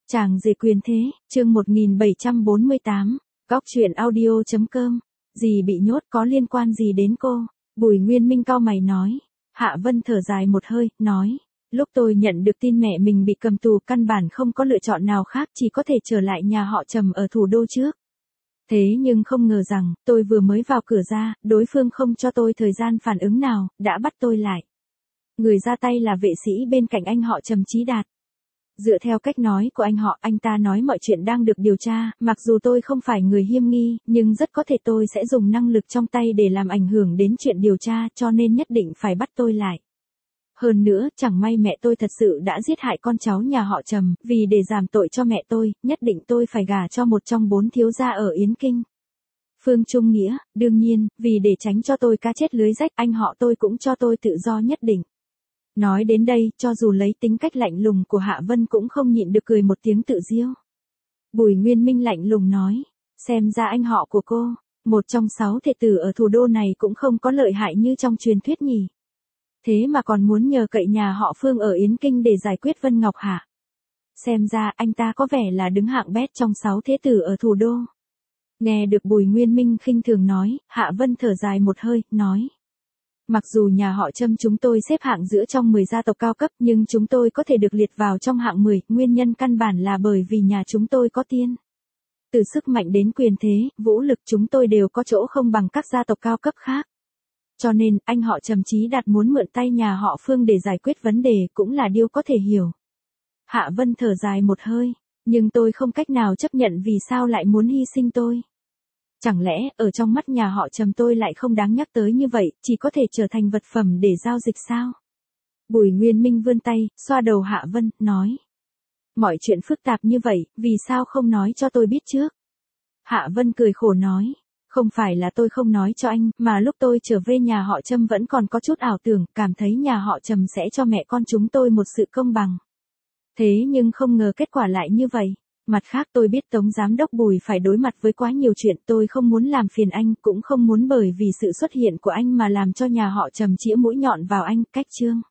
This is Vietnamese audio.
Chàng rể quyền thế, chương 1748, góc truyện audio.com. Gì bị nhốt có liên quan gì đến cô? Bùi Nguyên Minh cau mày nói. Hạ Vân thở dài một hơi, nói. Lúc tôi nhận được tin mẹ mình bị cầm tù căn bản không có lựa chọn nào khác, chỉ có thể trở lại nhà họ Trầm ở thủ đô trước. Thế nhưng không ngờ rằng, tôi vừa mới vào cửa ra, đối phương không cho tôi thời gian phản ứng nào, đã bắt tôi lại. Người ra tay là vệ sĩ bên cạnh anh họ Trầm Chí Đạt. Dựa theo cách nói của anh họ, anh ta nói mọi chuyện đang được điều tra, mặc dù tôi không phải người hiêm nghi, nhưng rất có thể tôi sẽ dùng năng lực trong tay để làm ảnh hưởng đến chuyện điều tra, cho nên nhất định phải bắt tôi lại. Hơn nữa, chẳng may mẹ tôi thật sự đã giết hại con cháu nhà họ Trầm, vì để giảm tội cho mẹ tôi, nhất định tôi phải gả cho một trong 4 thiếu gia ở Yến Kinh. Phương Trung Nghĩa, đương nhiên, vì để tránh cho tôi cá chết lưới rách, anh họ tôi cũng cho tôi tự do nhất định. Nói đến đây, cho dù lấy tính cách lạnh lùng của Hạ Vân cũng không nhịn được cười một tiếng tự diêu. Bùi Nguyên Minh lạnh lùng nói, xem ra anh họ của cô, một trong 6 đệ tử ở thủ đô này cũng không có lợi hại như trong truyền thuyết nhỉ. Thế mà còn muốn nhờ cậy nhà họ Phương ở Yến Kinh để giải quyết Vân Ngọc hả? Xem ra anh ta có vẻ là đứng hạng bét trong 6 thế tử ở thủ đô. Nghe được Bùi Nguyên Minh khinh thường nói, Hạ Vân thở dài một hơi, nói. Mặc dù nhà họ Trầm chúng tôi xếp hạng giữa trong 10 gia tộc cao cấp, nhưng chúng tôi có thể được liệt vào trong hạng 10, nguyên nhân căn bản là bởi vì nhà chúng tôi có tiên. Từ sức mạnh đến quyền thế, vũ lực chúng tôi đều có chỗ không bằng các gia tộc cao cấp khác. Cho nên, anh họ Trầm Chí Đạt muốn mượn tay nhà họ Phương để giải quyết vấn đề cũng là điều có thể hiểu. Hạ Vân thở dài một hơi, nhưng tôi không cách nào chấp nhận vì sao lại muốn hy sinh tôi. Chẳng lẽ, ở trong mắt nhà họ Trầm tôi lại không đáng nhắc tới như vậy, chỉ có thể trở thành vật phẩm để giao dịch sao? Bùi Nguyên Minh vươn tay, xoa đầu Hạ Vân, nói. Mọi chuyện phức tạp như vậy, vì sao không nói cho tôi biết trước? Hạ Vân cười khổ nói. Không phải là tôi không nói cho anh, mà lúc tôi trở về nhà họ Trầm vẫn còn có chút ảo tưởng, cảm thấy nhà họ Trầm sẽ cho mẹ con chúng tôi một sự công bằng. Thế nhưng không ngờ kết quả lại như vậy. Mặt khác tôi biết Tống Giám đốc Bùi phải đối mặt với quá nhiều chuyện, tôi không muốn làm phiền anh, cũng không muốn bởi vì sự xuất hiện của anh mà làm cho nhà họ Trầm chĩa mũi nhọn vào anh, cách chương.